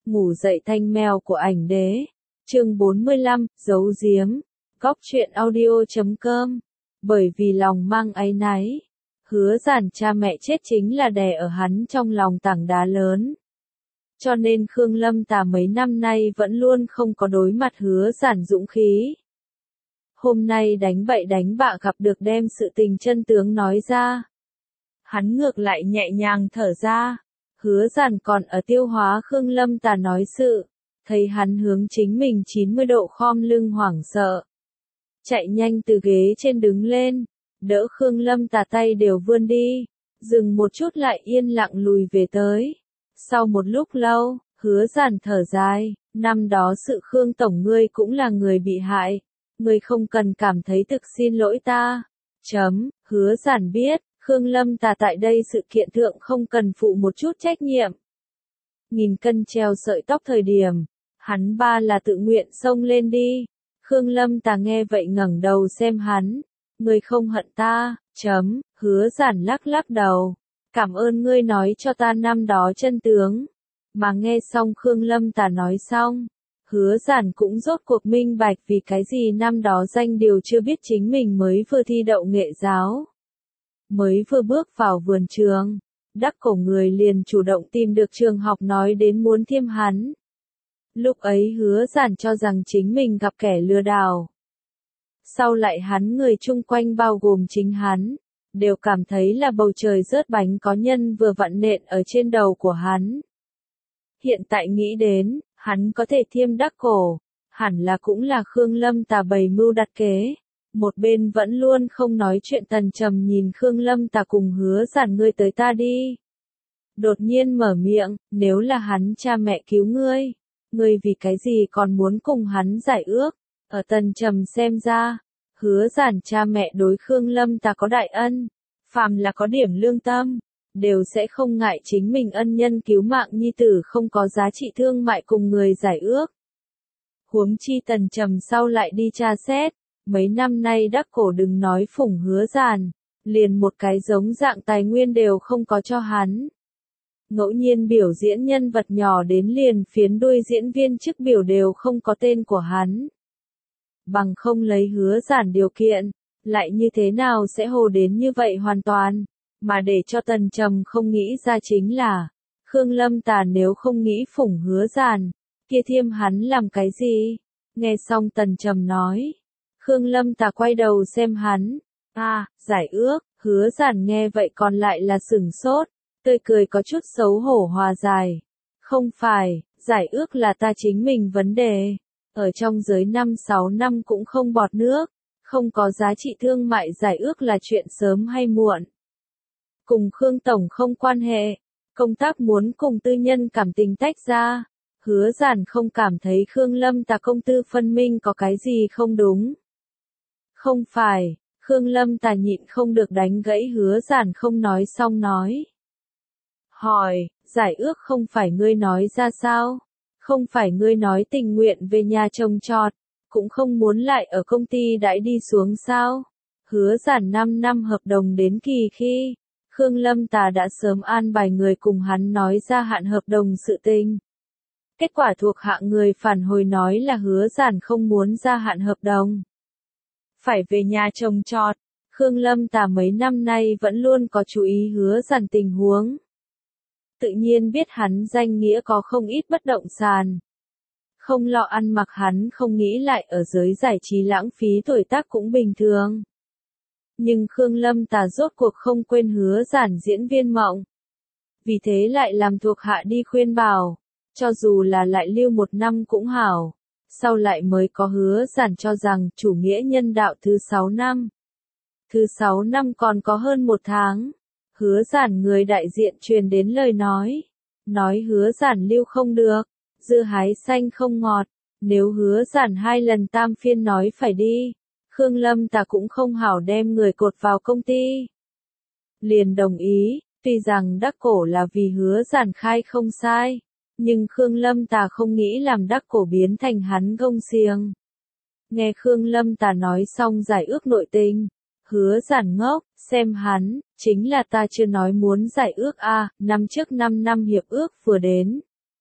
Ngủ dậy thanh mèo của ảnh đế. Chương 45, giấu giếm. Góc truyện audio.com. Bởi vì lòng mang áy náy, Hứa Giản cha mẹ chết chính là đè ở hắn trong lòng tảng đá lớn. Cho nên Khương Lâm Tà mấy năm nay vẫn luôn không có đối mặt Hứa Giản dũng khí. Hôm nay đánh bậy đánh bạ gặp được đem sự tình chân tướng nói ra. Hắn ngược lại nhẹ nhàng thở ra. Hứa Giản còn ở tiêu hóa Khương Lâm Tà nói sự, thấy hắn hướng chính mình 90 độ khom lưng hoảng sợ. Chạy nhanh từ ghế trên đứng lên, đỡ Khương Lâm Tà tay đều vươn đi, dừng một chút lại yên lặng lùi về tới. Sau một lúc lâu, Hứa Giản thở dài, năm đó sự Khương Tổng ngươi cũng là người bị hại, ngươi không cần cảm thấy thực xin lỗi ta. Hứa Giản biết, Khương Lâm Tà tại đây sự kiện thượng không cần phụ một chút trách nhiệm. Nghìn cân treo sợi tóc thời điểm, hắn ba là tự nguyện xông lên đi. Khương Lâm Tà nghe vậy ngẩng đầu xem hắn, ngươi không hận ta. Hứa Giản lắc lắc đầu, cảm ơn ngươi nói cho ta năm đó chân tướng. Mà nghe xong Khương Lâm Tà nói xong, Hứa Giản cũng rốt cuộc minh bạch vì cái gì năm đó danh điều chưa biết chính mình mới vừa thi đậu nghệ giáo. Mới vừa bước vào vườn trường, Đắc Cổ người liền chủ động tìm được trường học nói đến muốn thiêm hắn. Lúc ấy Hứa Giản cho rằng chính mình gặp kẻ lừa đảo. Sau lại hắn người chung quanh bao gồm chính hắn, đều cảm thấy là bầu trời rớt bánh có nhân vừa vặn nện ở trên đầu của hắn. Hiện tại nghĩ đến, hắn có thể thiêm Đắc Cổ, hẳn là cũng là Khương Lâm Tà bày mưu đặt kế. Một bên vẫn luôn không nói chuyện Tần Trầm nhìn Khương Lâm Tà cùng Hứa Giản ngươi tới ta đi. Đột nhiên mở miệng, nếu là hắn cha mẹ cứu ngươi vì cái gì còn muốn cùng hắn giải ước? Ở Tần Trầm xem ra, Hứa Giản cha mẹ đối Khương Lâm Tà có đại ân, phàm là có điểm lương tâm, đều sẽ không ngại chính mình ân nhân cứu mạng nhi tử không có giá trị thương mại cùng người giải ước. Huống chi Tần Trầm sau lại đi tra xét. Mấy năm nay Đắc Cổ đừng nói phủng Hứa Giản, liền một cái giống dạng tài nguyên đều không có cho hắn. Ngẫu nhiên biểu diễn nhân vật nhỏ đến liền phiến đuôi diễn viên chức biểu đều không có tên của hắn. Bằng không lấy Hứa Giản điều kiện, lại như thế nào sẽ hồ đến như vậy hoàn toàn, mà để cho Tần Trầm không nghĩ ra chính là, Khương Lâm Tà nếu không nghĩ phủng Hứa Giản, kia thiêm hắn làm cái gì? Nghe xong Tần Trầm nói. Khương Lâm Tà quay đầu xem hắn. Giải ước. Hứa Giản nghe vậy còn lại là sửng sốt, tươi cười có chút xấu hổ hòa giải. Không phải, giải ước là ta chính mình vấn đề. Ở trong giới 5-6 năm cũng không bọt nước, không có giá trị thương mại giải ước là chuyện sớm hay muộn. Cùng Khương Tổng không quan hệ, công tác muốn cùng tư nhân cảm tình tách ra. Hứa Giản không cảm thấy Khương Lâm Tà công tư phân minh có cái gì không đúng. Không phải, Khương Lâm Tà nhịn không được đánh gãy Hứa Giản không nói xong nói. Hỏi, giải ước không phải ngươi nói ra sao? Không phải ngươi nói tình nguyện về nhà trồng trọt, cũng không muốn lại ở công ty đãi đi xuống sao? Hứa Giản 5 năm hợp đồng đến kỳ khi, Khương Lâm Tà đã sớm an bài người cùng hắn nói ra hạn hợp đồng sự tình. Kết quả thuộc hạ người phản hồi nói là Hứa Giản không muốn gia hạn hợp đồng. Phải về nhà trồng trọt. Khương Lâm Tà mấy năm nay vẫn luôn có chú ý Hứa Giản tình huống. Tự nhiên biết hắn danh nghĩa có không ít bất động sản. Không lo ăn mặc hắn không nghĩ lại ở giới giải trí lãng phí tuổi tác cũng bình thường. Nhưng Khương Lâm Tà rốt cuộc không quên Hứa Giản diễn viên mộng. Vì thế lại làm thuộc hạ đi khuyên bảo, cho dù là lại lưu 1 năm cũng hảo. Sau lại mới có Hứa Giản cho rằng chủ nghĩa nhân đạo thứ 6 năm. Thứ 6 năm còn có hơn 1 tháng. Hứa Giản người đại diện truyền đến lời nói Hứa Giản lưu không được, dưa hái xanh không ngọt. Nếu Hứa Giản 2 lần tam phiên nói phải đi, Khương Lâm Tà cũng không hảo đem người cột vào công ty. Liền đồng ý, tuy rằng Đắc Cổ là vì Hứa Giản khai không sai. Nhưng Khương Lâm Tà không nghĩ làm Đắc Cổ biến thành hắn gông xiềng. Nghe Khương Lâm Tà nói xong giải ước nội tình, Hứa Giản ngốc, xem hắn, chính là ta chưa nói muốn giải ước năm trước 5 năm hiệp ước vừa đến.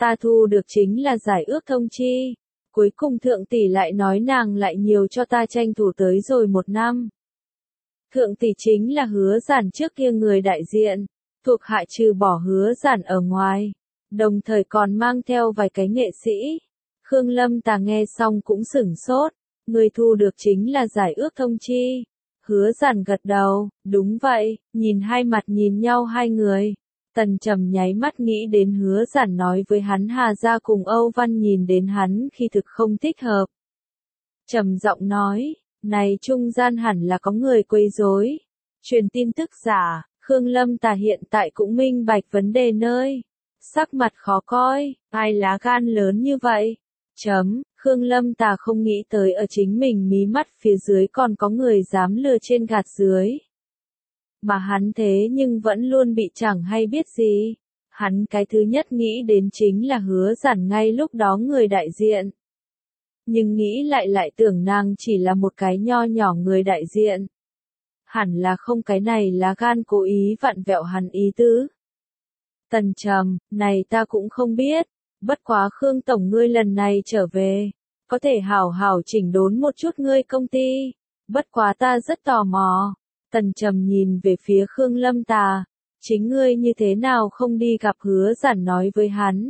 ta thu được chính là giải ước thông chi. Cuối cùng thượng tỷ lại nói nàng lại nhiều cho ta tranh thủ tới rồi 1 năm. Thượng tỷ chính là Hứa Giản trước kia người đại diện, thuộc hạ trừ bỏ Hứa Giản ở ngoài, đồng thời còn mang theo vài cái nghệ sĩ. Khương Lâm Tà nghe xong cũng sửng sốt, người thu được chính là giải ước thông chi. Hứa Giản gật đầu, đúng vậy, nhìn hai mặt nhìn nhau hai người. Tần Trầm nháy mắt nghĩ đến Hứa Giản nói với hắn Hà Gia cùng Âu Văn nhìn đến hắn khi thực không thích hợp. Trầm giọng nói, này trung gian hẳn là có người quấy rối, truyền tin tức giả. Khương Lâm Tà hiện tại cũng minh bạch vấn đề nơi. Sắc mặt khó coi, ai lá gan lớn như vậy? Khương Lâm Tà không nghĩ tới ở chính mình mí mắt phía dưới còn có người dám lừa trên gạt dưới. Mà hắn thế nhưng vẫn luôn bị chẳng hay biết gì. Hắn cái thứ nhất nghĩ đến chính là Hứa Giản ngay lúc đó người đại diện. Nhưng nghĩ lại tưởng nàng chỉ là một cái nho nhỏ người đại diện. Hẳn là không cái này lá gan cố ý vặn vẹo hắn ý tứ. Tần Trầm, này ta cũng không biết, bất quá Khương Tổng ngươi lần này trở về, có thể hảo hảo chỉnh đốn một chút ngươi công ty, bất quá ta rất tò mò. Tần Trầm nhìn về phía Khương Lâm Tà, chính ngươi như thế nào không đi gặp Hứa Giản nói với hắn.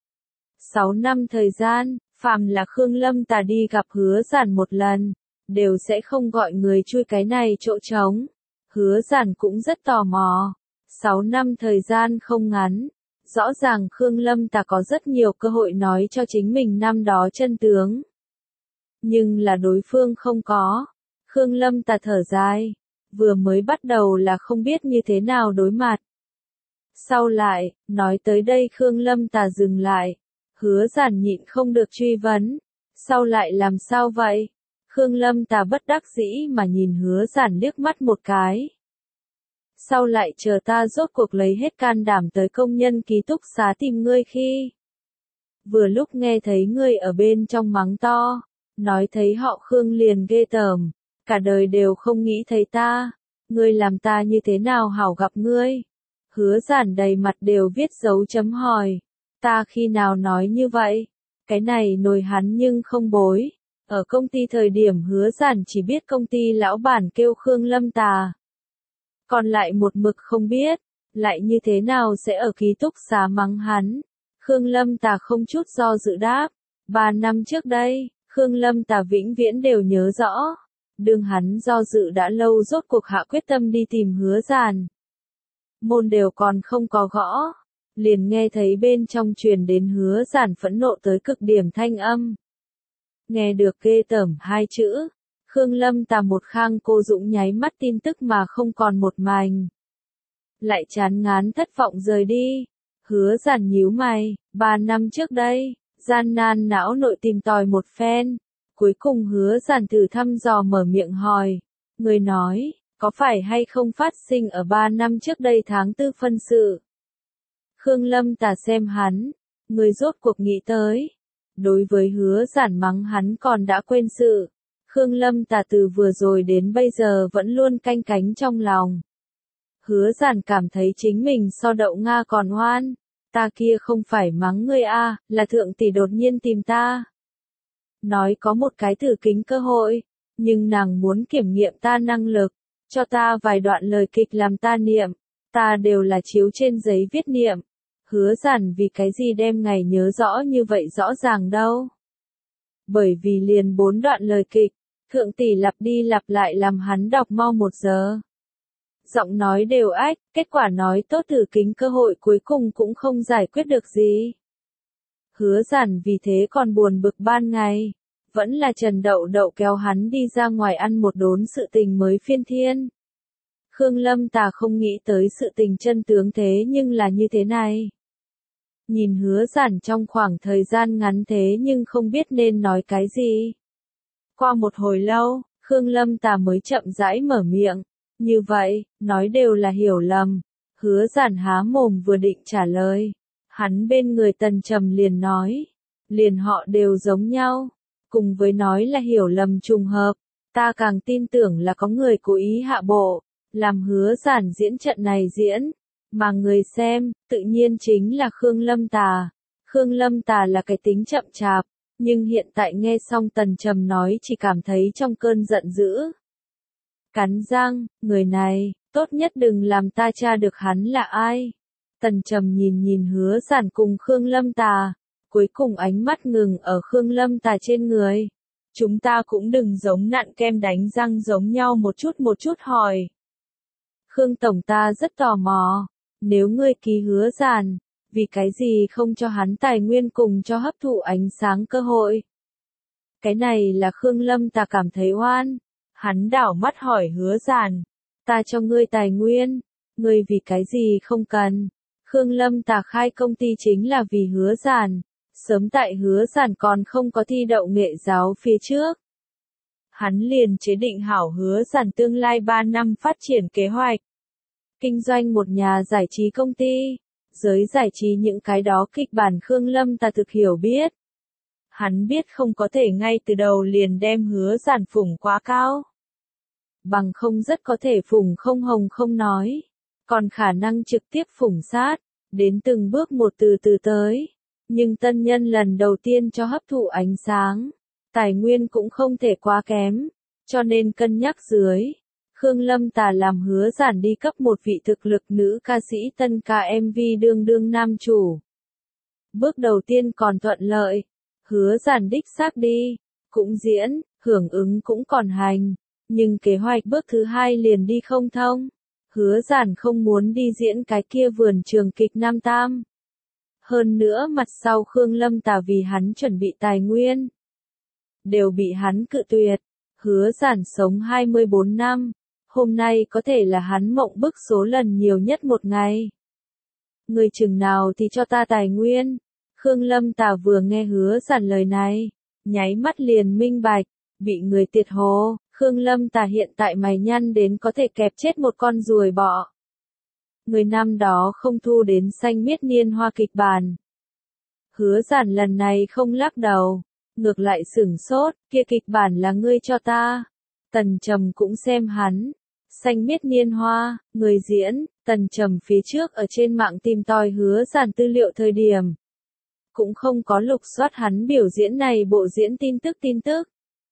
6 năm thời gian, phàm là Khương Lâm Tà đi gặp Hứa Giản một lần, đều sẽ không gọi người chui cái này chỗ trống. Hứa Giản cũng rất tò mò. 6 năm thời gian không ngắn, rõ ràng Khương Lâm Tà có rất nhiều cơ hội nói cho chính mình năm đó chân tướng. Nhưng là đối phương không có. Khương Lâm Tà thở dài, vừa mới bắt đầu là không biết như thế nào đối mặt. Sau lại, nói tới đây Khương Lâm Tà dừng lại. Hứa Giản nhịn không được truy vấn. Sau lại làm sao vậy? Khương Lâm Tà bất đắc dĩ mà nhìn Hứa Giản liếc mắt một cái. Sau lại chờ ta rốt cuộc lấy hết can đảm tới công nhân ký túc xá tìm ngươi khi. Vừa lúc nghe thấy ngươi ở bên trong mắng to, nói thấy họ Khương liền ghê tởm, cả đời đều không nghĩ thấy ta, ngươi làm ta như thế nào hảo gặp ngươi. Hứa Giản đầy mặt đều viết dấu chấm hỏi, ta khi nào nói như vậy, cái này nồi hắn nhưng không bối. Ở công ty thời điểm Hứa Giản chỉ biết công ty lão bản kêu Khương Lâm Tà. Còn lại một mực không biết, lại như thế nào sẽ ở ký túc xá mắng hắn. Khương Lâm Tà không chút do dự đáp, 3 năm trước đây, Khương Lâm Tà vĩnh viễn đều nhớ rõ. Đương hắn do dự đã lâu rốt cuộc hạ quyết tâm đi tìm Hứa Giản. Môn đều còn không có gõ, liền nghe thấy bên trong truyền đến Hứa Giản phẫn nộ tới cực điểm thanh âm. Nghe được ghê tởm 2 chữ, Khương Lâm Tà một khang cô dũng nháy mắt tin tức mà không còn một mảnh. Lại chán ngán thất vọng rời đi. Hứa Giản nhíu mày, 3 năm trước đây, gian nan não nội tìm tòi một phen. Cuối cùng Hứa Giản thử thăm dò mở miệng hỏi. Người nói, có phải hay không phát sinh ở 3 năm trước đây tháng 4 phân sự? Khương Lâm Tà xem hắn, người rốt cuộc nghĩ tới. Đối với Hứa Giản mắng hắn còn đã quên sự. Khương Lâm Tà từ vừa rồi đến bây giờ vẫn luôn canh cánh trong lòng. Hứa Giản cảm thấy chính mình so Đậu Nga còn oan. Ta kia không phải mắng ngươi a, là thượng tỷ đột nhiên tìm ta. Nói có một cái thử kính cơ hội, nhưng nàng muốn kiểm nghiệm ta năng lực, cho ta vài đoạn lời kịch làm ta niệm, ta đều là chiếu trên giấy viết niệm. Hứa Giản vì cái gì đem ngày nhớ rõ như vậy rõ ràng đâu. Bởi vì liền 4 đoạn lời kịch, thượng tỷ lặp đi lặp lại làm hắn đọc mau 1 giờ. Giọng nói đều ách, kết quả nói tốt thử kính cơ hội cuối cùng cũng không giải quyết được gì. Hứa Giản vì thế còn buồn bực ban ngày, vẫn là Trần Đậu Đậu kéo hắn đi ra ngoài ăn một đốn sự tình mới phiên thiên. Khương Lâm Tà không nghĩ tới sự tình chân tướng thế nhưng là như thế này. Nhìn Hứa Giản trong khoảng thời gian ngắn thế nhưng không biết nên nói cái gì. Qua một hồi lâu, Khương Lâm Tà mới chậm rãi mở miệng. Như vậy, nói đều là hiểu lầm. Hứa Giản há mồm vừa định trả lời. Hắn bên người Tần Trầm liền nói. Liền họ đều giống nhau. Cùng với nói là hiểu lầm trùng hợp. Ta càng tin tưởng là có người cố ý hạ bộ. Làm Hứa Giản diễn trận này diễn. Mà người xem, tự nhiên chính là Khương Lâm Tà. Khương Lâm Tà là cái tính chậm chạp, nhưng hiện tại nghe xong Tần Trầm nói chỉ cảm thấy trong cơn giận dữ. Cắn răng, người này, tốt nhất đừng làm ta tra được hắn là ai. Tần Trầm nhìn Hứa Giản cùng Khương Lâm Tà, cuối cùng ánh mắt ngừng ở Khương Lâm Tà trên người. Chúng ta cũng đừng giống nặn kem đánh răng giống nhau một chút hỏi. Khương Tổng ta rất tò mò, nếu ngươi ký Hứa Giản, vì cái gì không cho hắn tài nguyên cùng cho hấp thụ ánh sáng cơ hội? Cái này là Khương Lâm Tà cảm thấy oan. Hắn đảo mắt hỏi Hứa Giản, ta cho ngươi tài nguyên, ngươi vì cái gì không cần? Khương Lâm Tà khai công ty chính là vì Hứa Giản, sớm tại Hứa Giản còn không có thi đậu nghệ giáo phía trước. Hắn liền chế định hảo Hứa Giản tương lai 3 năm phát triển kế hoạch. Kinh doanh một nhà giải trí công ty, giới giải trí những cái đó kịch bản Khương Lâm Tà thực hiểu biết. Hắn biết không có thể ngay từ đầu liền đem Hứa Giản phủng quá cao. Bằng không rất có thể phủng không hồng không nói, còn khả năng trực tiếp phủng sát, đến từng bước một từ từ tới. Nhưng tân nhân lần đầu tiên cho hấp thụ ánh sáng, tài nguyên cũng không thể quá kém, cho nên cân nhắc dưới. Khương Lâm Tà làm Hứa Giản đi cấp một vị thực lực nữ ca sĩ tân ca MV đương nam chủ. Bước đầu tiên còn thuận lợi, Hứa Giản đích xác đi, cũng diễn, hưởng ứng cũng còn hành, nhưng kế hoạch bước thứ 2 liền đi không thông. Hứa Giản không muốn đi diễn cái kia vườn trường kịch nam tam. Hơn nữa mặt sau Khương Lâm Tà vì hắn chuẩn bị tài nguyên, đều bị hắn cự tuyệt. Hứa Giản sống 24 năm, hôm nay có thể là hắn mộng bức số lần nhiều nhất một ngày. Người chừng nào thì cho ta tài nguyên? Khương Lâm Tà vừa nghe Hứa Giản lời này, nháy mắt liền minh bạch, bị người tiệt hồ. Khương Lâm Tà hiện tại mày nhăn đến có thể kẹp chết một con ruồi bọ. Người năm đó không thu đến xanh miết niên hoa kịch bản. Hứa Giản lần này không lắc đầu, ngược lại sửng sốt, kia kịch bản là ngươi cho ta. Tần Trầm cũng xem hắn. Xanh miết niên hoa, người diễn, Tần Trầm phía trước ở trên mạng tìm tòi Hứa Giản tư liệu thời điểm. Cũng không có lục soát hắn biểu diễn này bộ diễn tin tức.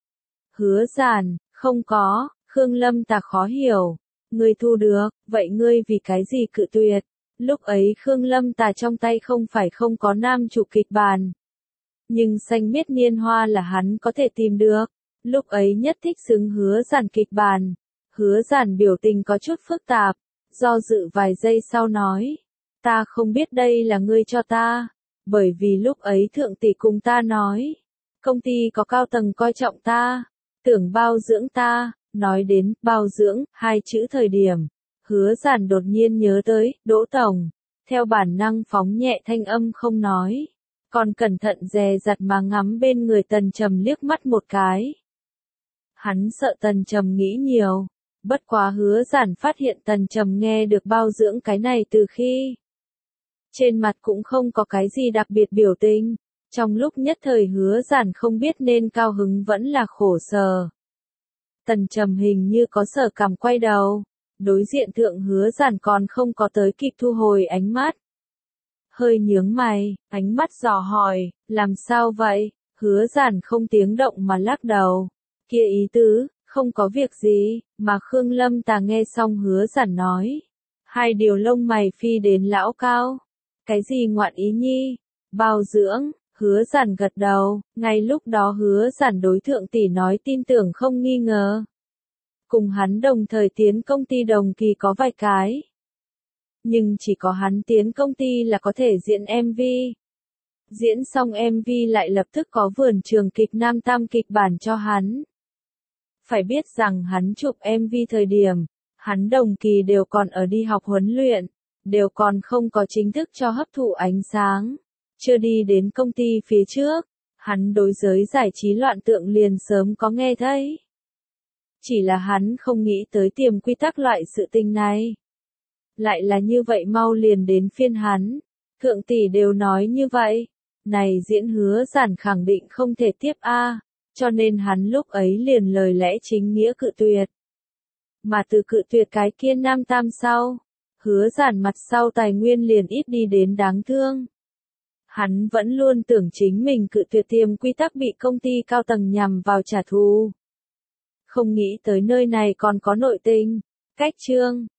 Hứa Giản, không có. Khương Lâm Tà khó hiểu. Ngươi thu được, vậy ngươi vì cái gì cự tuyệt? Lúc ấy Khương Lâm Tà trong tay không phải không có nam chủ kịch bản. Nhưng xanh miết niên hoa là hắn có thể tìm được. Lúc ấy nhất thích xứng Hứa Giản kịch bản. Hứa Giản biểu tình có chút phức tạp, do dự vài giây sau nói. Ta không biết đây là ngươi cho ta. Bởi vì lúc ấy thượng tỷ cùng ta nói. Công ty có cao tầng coi trọng ta. Tưởng bao dưỡng ta. Nói đến bao dưỡng, 2 chữ thời điểm, Hứa Giản đột nhiên nhớ tới Đỗ Tổng, theo bản năng phóng nhẹ thanh âm không nói, còn cẩn thận dè dặt mà ngắm bên người Tần Trầm liếc mắt một cái. Hắn sợ Tần Trầm nghĩ nhiều, bất quá Hứa Giản phát hiện Tần Trầm nghe được bao dưỡng cái này từ khi. Trên mặt cũng không có cái gì đặc biệt biểu tình, trong lúc nhất thời Hứa Giản không biết nên cao hứng vẫn là khổ sở. Tần Trầm hình như có sở cảm quay đầu, đối diện thượng Hứa Giản còn không có tới kịp thu hồi ánh mắt. Hơi nhướng mày, ánh mắt dò hỏi, làm sao vậy? Hứa Giản không tiếng động mà lắc đầu. Kia ý tứ, không có việc gì, mà Khương Lâm Tà nghe xong Hứa Giản nói. 2 điều lông mày phi đến lão cao. Cái gì ngoạn ý nhi? Bao dưỡng. Hứa Giản gật đầu, ngay lúc đó Hứa Giản đối thượng tỷ nói tin tưởng không nghi ngờ. Cùng hắn đồng thời tiến công ty đồng kỳ có vài cái. Nhưng chỉ có hắn tiến công ty là có thể diễn MV. Diễn xong MV lại lập tức có vườn trường kịch nam tam kịch bản cho hắn. Phải biết rằng hắn chụp MV thời điểm, hắn đồng kỳ đều còn ở đi học huấn luyện, đều còn không có chính thức cho hấp thụ ánh sáng. Chưa đi đến công ty phía trước, hắn đối giới giải trí loạn tượng liền sớm có nghe thấy. Chỉ là hắn không nghĩ tới tiềm quy tắc loại sự tình này. Lại là như vậy mau liền đến phiên hắn. Thượng tỷ đều nói như vậy. Này diễn Hứa Giản khẳng định không thể tiếp a, cho nên hắn lúc ấy liền lời lẽ chính nghĩa cự tuyệt. Mà từ cự tuyệt cái kia nam tam sau, Hứa Giản mặt sau tài nguyên liền ít đi đến đáng thương. Hắn vẫn luôn tưởng chính mình cự tuyệt tiềm quy tắc bị công ty cao tầng nhằm vào trả thù. Không nghĩ tới nơi này còn có nội tình. Cách chương